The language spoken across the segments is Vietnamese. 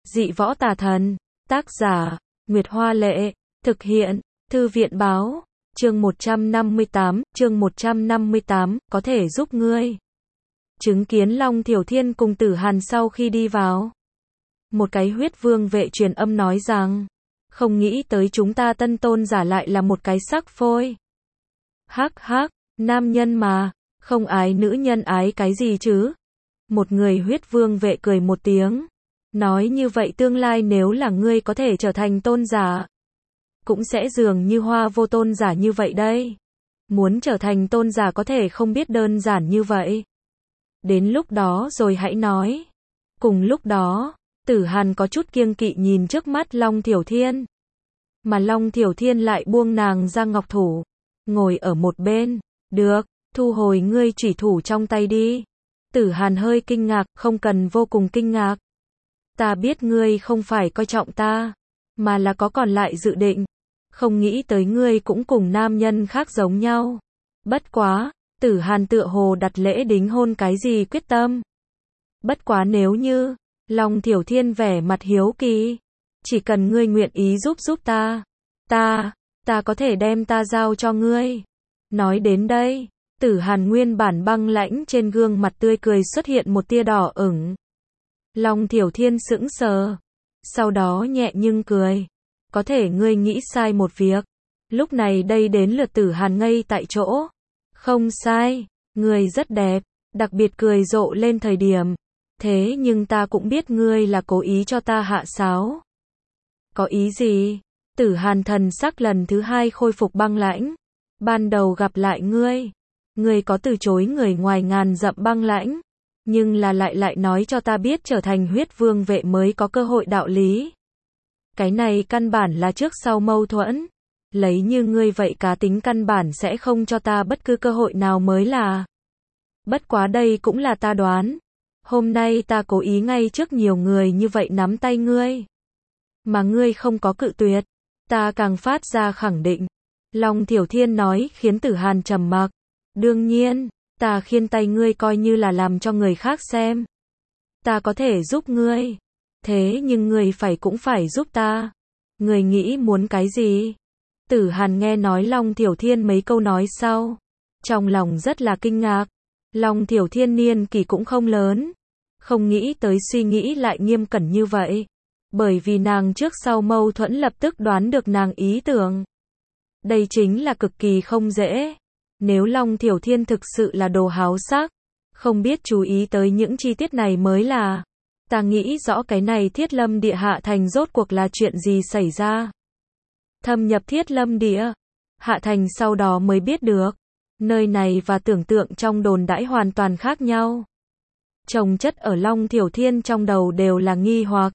Dị võ tà thần. Tác giả, Nguyệt Hoa Lệ. Thực hiện, Thư viện Báo. Chương 158, có thể giúp ngươi. Chứng kiến Long Thiểu Thiên cùng Tử Hàn sau khi đi vào. Một cái huyết vương vệ truyền âm nói rằng, không nghĩ tới chúng ta tân tôn giả lại là một cái sắc phôi. Hắc hắc, nam nhân mà, không ái nữ nhân ái cái gì chứ? Một người huyết vương vệ cười một tiếng. Nói như vậy tương lai nếu là ngươi có thể trở thành tôn giả, cũng sẽ dường như Hoa Vô tôn giả như vậy đây. Muốn trở thành tôn giả có thể không biết đơn giản như vậy. Đến lúc đó rồi hãy nói. Cùng lúc đó, Tử Hàn có chút kiêng kỵ nhìn trước mắt Long Thiểu Thiên. Mà Long Thiểu Thiên lại buông nàng ra ngọc thủ, ngồi ở một bên. Được, thu hồi ngươi chủy thủ trong tay đi. Tử Hàn hơi kinh ngạc, không cần vô cùng kinh ngạc. Ta biết ngươi không phải coi trọng ta, mà là có còn lại dự định. Không nghĩ tới ngươi cũng cùng nam nhân khác giống nhau. Bất quá, Tử Hàn tựa hồ đặt lễ đính hôn cái gì quyết tâm. Bất quá nếu như, Long Thiểu Thiên vẻ mặt hiếu kỳ. Chỉ cần ngươi nguyện ý giúp ta. Ta có thể đem ta giao cho ngươi. Nói đến đây, Tử Hàn nguyên bản băng lãnh trên gương mặt tươi cười xuất hiện một tia đỏ ửng. Long Thiểu Thiên sững sờ. Sau đó nhẹ nhưng cười. Có thể ngươi nghĩ sai một việc. Lúc này đây đến lượt Tử Hàn ngây tại chỗ. Không sai, ngươi rất đẹp, đặc biệt cười rộ lên thời điểm. Thế nhưng ta cũng biết ngươi là cố ý cho ta hạ sáo. Có ý gì? Tử Hàn thần sắc lần thứ hai khôi phục băng lãnh. Ban đầu gặp lại ngươi có từ chối người ngoài ngàn dặm băng lãnh, nhưng là lại nói cho ta biết trở thành huyết vương vệ mới có cơ hội đạo lý. Cái này căn bản là trước sau mâu thuẫn. Lấy như ngươi vậy cá tính căn bản sẽ không cho ta bất cứ cơ hội nào mới là. Bất quá đây cũng là ta đoán. Hôm nay ta cố ý ngay trước nhiều người như vậy nắm tay ngươi. Mà ngươi không có cự tuyệt. Ta càng phát ra khẳng định. Long Thiểu Thiên nói khiến Tử Hàn trầm mặc. Đương nhiên, ta khiêng tay ngươi coi như là làm cho người khác xem. Ta có thể giúp ngươi. Thế nhưng ngươi cũng phải giúp ta. Ngươi nghĩ muốn cái gì? Tử Hàn nghe nói Long Thiểu Thiên mấy câu nói sau. Trong lòng rất là kinh ngạc. Long Thiểu Thiên niên kỷ cũng không lớn. Không nghĩ tới suy nghĩ lại nghiêm cẩn như vậy. Bởi vì nàng trước sau mâu thuẫn lập tức đoán được nàng ý tưởng. Đây chính là cực kỳ không dễ. Nếu Long Thiểu Thiên thực sự là đồ háo sắc, không biết chú ý tới những chi tiết này mới là. Ta nghĩ rõ cái này Thiết Lâm Địa Hạ Thành rốt cuộc là chuyện gì xảy ra. Thâm nhập Thiết Lâm Địa Hạ Thành sau đó mới biết được. Nơi này và tưởng tượng trong đồn đãi hoàn toàn khác nhau. Chồng chất ở Long Thiểu Thiên trong đầu đều là nghi hoặc.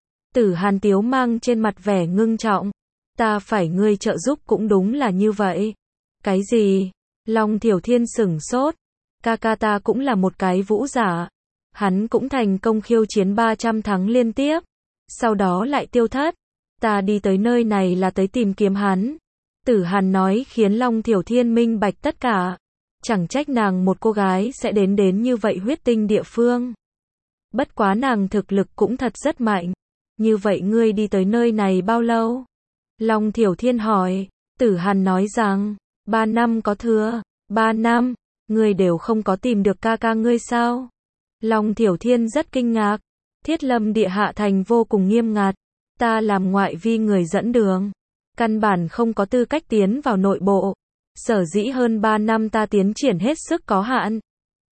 Tử Hàn tiếu mang trên mặt vẻ ngưng trọng. Ta phải ngươi trợ giúp cũng đúng là như vậy. Cái gì? Long Thiểu Thiên sửng sốt. Ca ta cũng là một cái vũ giả. Hắn cũng thành công khiêu chiến 300 thắng liên tiếp. Sau đó lại tiêu thất. Ta đi tới nơi này là tới tìm kiếm hắn. Tử Hàn nói khiến Long Thiểu Thiên minh bạch tất cả. Chẳng trách nàng một cô gái sẽ đến như vậy huyết tinh địa phương. Bất quá nàng thực lực cũng thật rất mạnh. Như vậy ngươi đi tới nơi này bao lâu? Long Thiểu Thiên hỏi. Tử Hàn nói rằng, 3 năm có thừa. 3 năm, ngươi đều không có tìm được ca ngươi sao? Long Thiểu Thiên rất kinh ngạc. Thiết Lâm Địa Hạ Thành vô cùng nghiêm ngặt. Ta làm ngoại vi người dẫn đường. Căn bản không có tư cách tiến vào nội bộ. Sở dĩ hơn 3 năm ta tiến triển hết sức có hạn.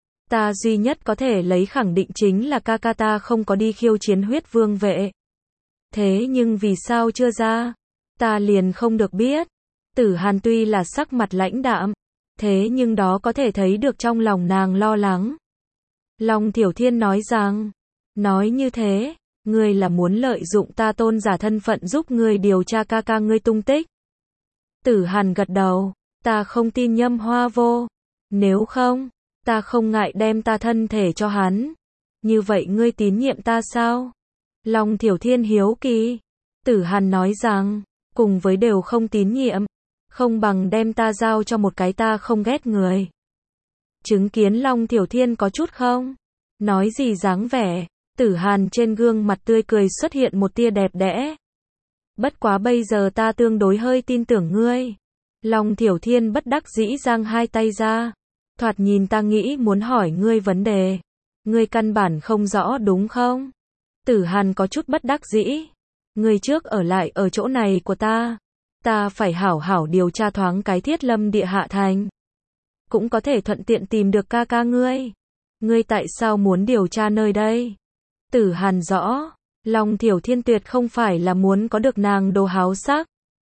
Ta duy nhất có thể lấy khẳng định chính là ca ta không có đi khiêu chiến huyết vương vệ. Thế nhưng vì sao chưa ra? Ta liền không được biết. Tử Hàn tuy là sắc mặt lãnh đạm. Thế nhưng đó có thể thấy được trong lòng nàng lo lắng. Long Thiểu Thiên nói rằng. Nói như thế, ngươi là muốn lợi dụng ta tôn giả thân phận giúp ngươi điều tra ca ngươi tung tích. Tử Hàn gật đầu. Ta không tin Nhâm Hoa Vô. Nếu không, ta không ngại đem ta thân thể cho hắn. Như vậy ngươi tín nhiệm ta sao? Long Thiểu Thiên hiếu kỳ. Tử Hàn nói rằng, cùng với đều không tín nhiệm, không bằng đem ta giao cho một cái ta không ghét người. Chứng kiến Long Thiểu Thiên có chút không? Nói gì dáng vẻ. Tử Hàn trên gương mặt tươi cười xuất hiện một tia đẹp đẽ. Bất quá bây giờ ta tương đối hơi tin tưởng ngươi. Long Thiểu Thiên bất đắc dĩ giang hai tay ra. Thoạt nhìn ta nghĩ muốn hỏi ngươi vấn đề. Ngươi căn bản không rõ đúng không? Tử Hàn có chút bất đắc dĩ. Ngươi trước ở lại ở chỗ này của ta. Ta phải hảo hảo điều tra thoáng cái Thiết Lâm Địa Hạ Thành. Cũng có thể thuận tiện tìm được ca ca ngươi. Ngươi tại sao muốn điều tra nơi đây? Tử Hàn rõ. Long Thiểu Thiên tuyệt không phải là muốn có được nàng đồ háo sắc.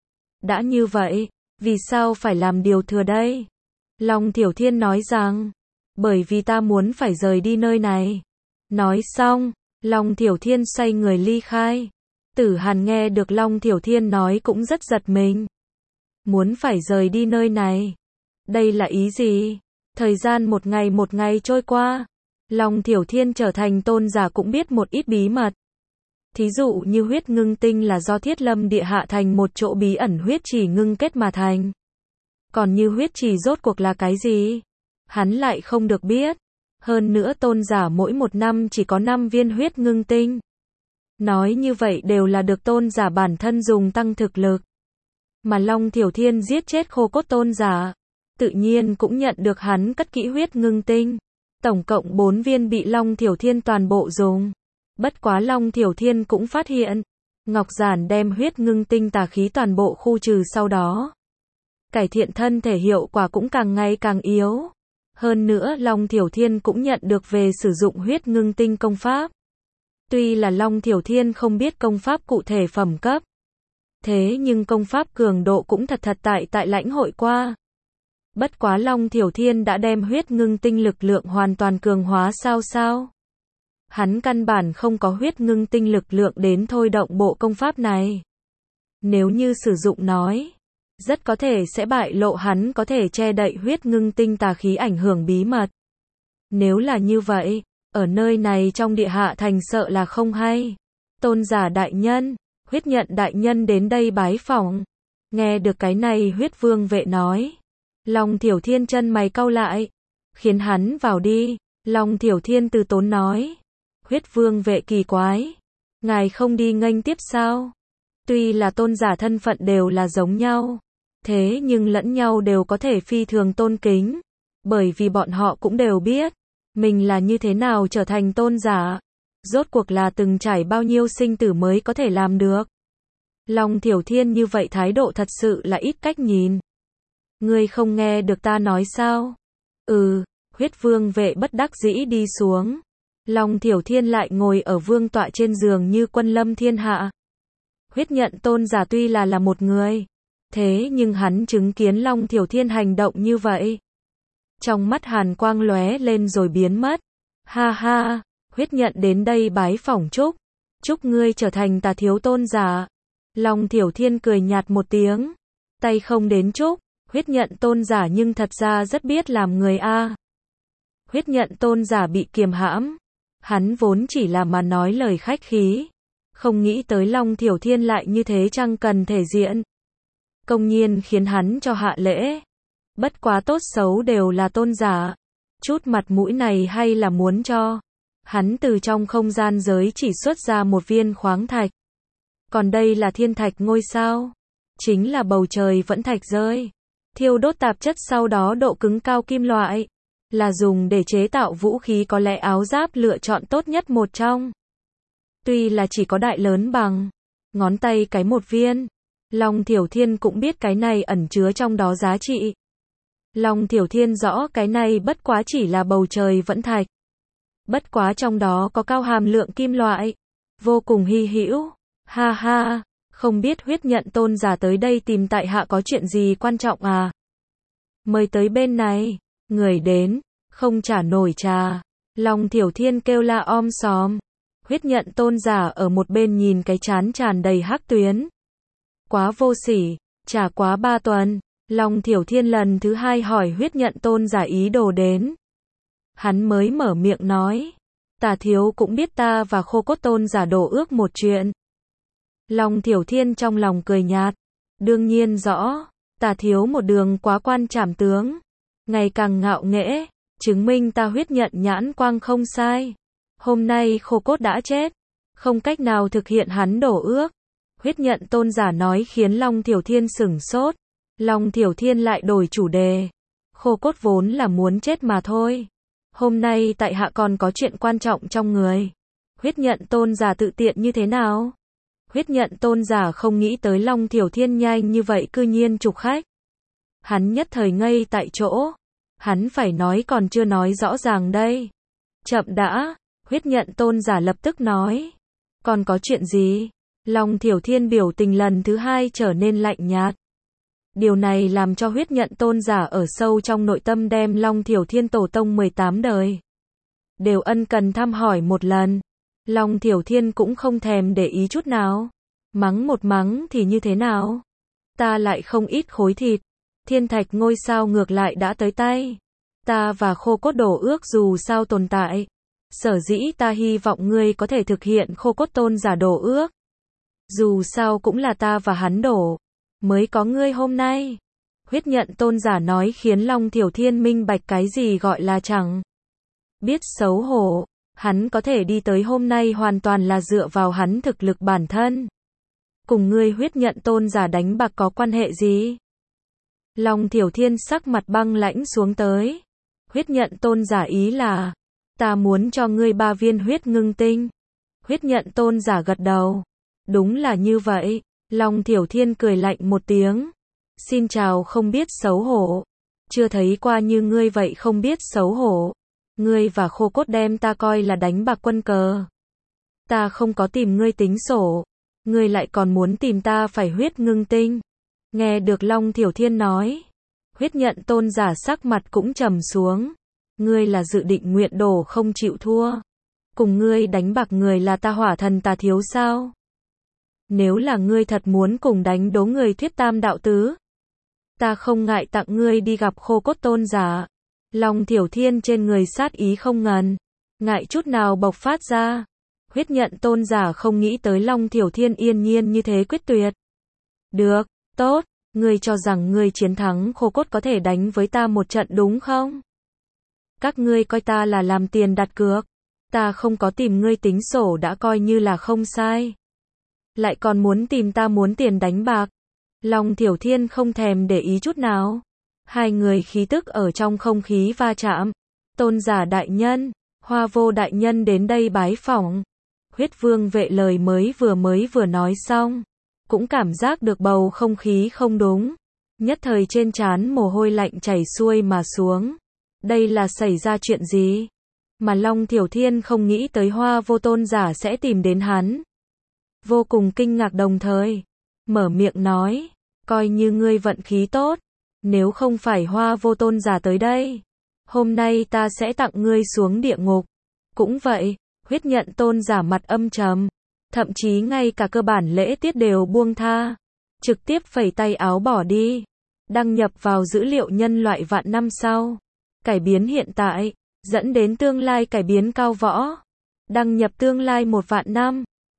Đã như vậy, vì sao phải làm điều thừa đây? Long Thiểu Thiên nói rằng, bởi vì ta muốn phải rời đi nơi này. Nói xong, Long Thiểu Thiên xoay người ly khai. Tử Hàn nghe được Long Thiểu Thiên nói cũng rất giật mình. Muốn phải rời đi nơi này. Đây là ý gì? Thời gian một ngày trôi qua. Long Thiểu Thiên trở thành tôn giả cũng biết một ít bí mật. Thí dụ như huyết ngưng tinh là do Thiết Lâm Địa Hạ Thành một chỗ bí ẩn huyết chỉ ngưng kết mà thành. Còn như huyết chỉ rốt cuộc là cái gì? Hắn lại không được biết. Hơn nữa tôn giả mỗi một năm chỉ có 5 viên huyết ngưng tinh. Nói như vậy đều là được tôn giả bản thân dùng tăng thực lực. Mà Long Thiểu Thiên giết chết khô cốt tôn giả. Tự nhiên cũng nhận được hắn cất kỹ huyết ngưng tinh. Tổng cộng 4 viên bị Long Thiểu Thiên toàn bộ dùng. Bất quá Long Thiểu Thiên cũng phát hiện. Ngọc Giản đem huyết ngưng tinh tà khí toàn bộ khu trừ sau đó. Cải thiện thân thể hiệu quả cũng càng ngày càng yếu. Hơn nữa Long Thiểu Thiên cũng nhận được về sử dụng huyết ngưng tinh công pháp. Tuy là Long Thiểu Thiên không biết công pháp cụ thể phẩm cấp. Thế nhưng công pháp cường độ cũng thật tại lãnh hội qua. Bất quá Long Thiểu Thiên đã đem huyết ngưng tinh lực lượng hoàn toàn cường hóa sao? Hắn căn bản không có huyết ngưng tinh lực lượng đến thôi động bộ công pháp này. Nếu như sử dụng nói, rất có thể sẽ bại lộ hắn có thể che đậy huyết ngưng tinh tà khí ảnh hưởng bí mật. Nếu là như vậy, ở nơi này trong Địa Hạ Thành sợ là không hay. Tôn giả đại nhân, huyết nhận đại nhân đến đây bái phỏng. Nghe được cái này huyết vương vệ nói. Long Thiểu Thiên chân mày cau lại. Khiến hắn vào đi. Long Thiểu Thiên từ tốn nói. Huyết vương vệ kỳ quái. Ngài không đi nghênh tiếp sao? Tuy là tôn giả thân phận đều là giống nhau. Thế nhưng lẫn nhau đều có thể phi thường tôn kính. Bởi vì bọn họ cũng đều biết. Mình là như thế nào trở thành tôn giả. Rốt cuộc là từng trải bao nhiêu sinh tử mới có thể làm được. Long Thiểu Thiên như vậy thái độ thật sự là ít cách nhìn. Ngươi không nghe được ta nói sao? Huyết vương vệ bất đắc dĩ đi xuống. Long Thiểu Thiên lại ngồi ở vương tọa trên giường như quân lâm thiên hạ. Huyết nhận tôn giả tuy là một người. Thế nhưng hắn chứng kiến Long Thiểu Thiên hành động như vậy. Trong mắt hàn quang lóe lên rồi biến mất. Ha ha, huyết nhận đến đây bái phỏng chúc. Chúc ngươi trở thành tà thiếu tôn giả. Long Thiểu Thiên cười nhạt một tiếng. Tay không đến chúc. Huyết nhận tôn giả nhưng thật ra rất biết làm người a. Huyết nhận tôn giả bị kiềm hãm. Hắn vốn chỉ là mà nói lời khách khí. Không nghĩ tới Long Thiểu Thiên lại như thế chẳng cần thể diện. Công nhiên khiến hắn cho hạ lễ. Bất quá tốt xấu đều là tôn giả. Chút mặt mũi này hay là muốn cho. Hắn từ trong không gian giới chỉ xuất ra một viên khoáng thạch. Còn đây là thiên thạch ngôi sao. Chính là bầu trời vẫn thạch rơi. Thiêu đốt tạp chất sau đó độ cứng cao kim loại. Là dùng để chế tạo vũ khí có lẽ áo giáp lựa chọn tốt nhất một trong. Tuy là chỉ có đại lớn bằng ngón tay cái một viên. Long Thiểu Thiên cũng biết cái này ẩn chứa trong đó giá trị. Long Thiểu Thiên rõ cái này bất quá chỉ là bầu trời vẫn thạch. Bất quá trong đó có cao hàm lượng kim loại. Vô cùng hy hữu. Ha ha, không biết huyết nhận tôn giả tới đây tìm tại hạ có chuyện gì quan trọng à? Mời tới bên này. Người đến, không trả nổi trà. Long Thiểu Thiên kêu la om sòm. Huyết nhận tôn giả ở một bên nhìn cái trán tràn đầy hắc tuyến. Quá vô sỉ, trả quá 3 tuần. Long Thiểu Thiên lần thứ 2 hỏi huyết nhận tôn giả ý đồ đến. Hắn mới mở miệng nói. Tà thiếu cũng biết ta và khô cốt tôn giả đổ ước một chuyện. Long Thiểu Thiên trong lòng cười nhạt. Đương nhiên rõ, tà thiếu một đường quá quan trảm tướng. Ngày càng ngạo nghễ, chứng minh ta huyết nhận nhãn quang không sai. Hôm nay Khô Cốt đã chết, không cách nào thực hiện hắn đổ ước. Huyết nhận tôn giả nói khiến Long Thiểu Thiên sửng sốt. Long Thiểu Thiên lại đổi chủ đề. Khô Cốt vốn là muốn chết mà thôi. Hôm nay tại hạ còn có chuyện quan trọng trong người. Huyết nhận tôn giả tự tiện như thế nào? Huyết nhận tôn giả không nghĩ tới Long Thiểu Thiên nhanh như vậy cư nhiên trục khách. Hắn nhất thời ngây tại chỗ. Hắn phải nói còn chưa nói rõ ràng đây. Chậm đã, huyết nhận tôn giả lập tức nói. Còn có chuyện gì? Long Thiểu Thiên biểu tình lần thứ hai trở nên lạnh nhạt. Điều này làm cho huyết nhận tôn giả ở sâu trong nội tâm đem Long Thiểu Thiên tổ tông 18 đời đều ân cần thăm hỏi một lần. Long Thiểu Thiên cũng không thèm để ý chút nào. Mắng một mắng thì như thế nào? Ta lại không ít khối thịt. Thiên thạch ngôi sao ngược lại đã tới tay. Ta và Khô Cốt đổ ước dù sao tồn tại. Sở dĩ ta hy vọng ngươi có thể thực hiện Khô Cốt tôn giả đổ ước. Dù sao cũng là ta và hắn đổ, mới có ngươi hôm nay. Huyết nhận tôn giả nói khiến Long Thiểu Thiên minh bạch cái gì gọi là chẳng biết xấu hổ. Hắn có thể đi tới hôm nay hoàn toàn là dựa vào hắn thực lực bản thân. Cùng ngươi huyết nhận tôn giả đánh bạc có quan hệ gì? Long Thiểu Thiên sắc mặt băng lãnh xuống tới. Huyết nhận tôn giả ý là, ta muốn cho ngươi 3 viên huyết ngưng tinh. Huyết nhận tôn giả gật đầu. Đúng là như vậy. Long Thiểu Thiên cười lạnh một tiếng. Xin chào không biết xấu hổ. Chưa thấy qua như ngươi vậy không biết xấu hổ. Ngươi và Khô Cốt đem ta coi là đánh bạc quân cờ. Ta không có tìm ngươi tính sổ. Ngươi lại còn muốn tìm ta phải huyết ngưng tinh. Nghe được Long Thiểu Thiên nói. Huyết nhận tôn giả sắc mặt cũng trầm xuống. Ngươi là dự định nguyện đổ không chịu thua. Cùng ngươi đánh bạc người là ta Hỏa Thần Tà Thiếu sao? Nếu là ngươi thật muốn cùng đánh đố người thuyết tam đạo tứ, ta không ngại tặng ngươi đi gặp Khô Cốt tôn giả. Long Thiểu Thiên trên người sát ý không ngần ngại chút nào bộc phát ra. Huyết nhận tôn giả không nghĩ tới Long Thiểu Thiên yên nhiên như thế quyết tuyệt. Được, tốt, ngươi cho rằng ngươi chiến thắng Khô Cốt có thể đánh với ta một trận đúng không? Các ngươi coi ta là làm tiền đặt cược. Ta không có tìm ngươi tính sổ đã coi như là không sai. Lại còn muốn tìm ta muốn tiền đánh bạc. Long Thiểu Thiên không thèm để ý chút nào. Hai người khí tức ở trong không khí va chạm. Tôn giả đại nhân, Hoa Vô đại nhân đến đây bái phỏng. Huyết vương vệ lời mới vừa nói xong. Cũng cảm giác được bầu không khí không đúng. Nhất thời trên trán mồ hôi lạnh chảy xuôi mà xuống. Đây là xảy ra chuyện gì? Mà Long Thiểu Thiên không nghĩ tới Hoa Vô tôn giả sẽ tìm đến hắn. Vô cùng kinh ngạc đồng thời. Mở miệng nói. Coi như ngươi vận khí tốt. Nếu không phải Hoa Vô tôn giả tới đây. Hôm nay ta sẽ tặng ngươi xuống địa ngục. Cũng vậy. Huyết nhận tôn giả mặt âm trầm. Thậm chí ngay cả cơ bản lễ tiết đều buông tha. Trực tiếp phẩy tay áo bỏ đi. Đăng nhập vào dữ liệu nhân loại vạn năm sau. Cải biến hiện tại. Dẫn đến tương lai cải biến cao võ. Đăng nhập tương lai 1 vạn năm.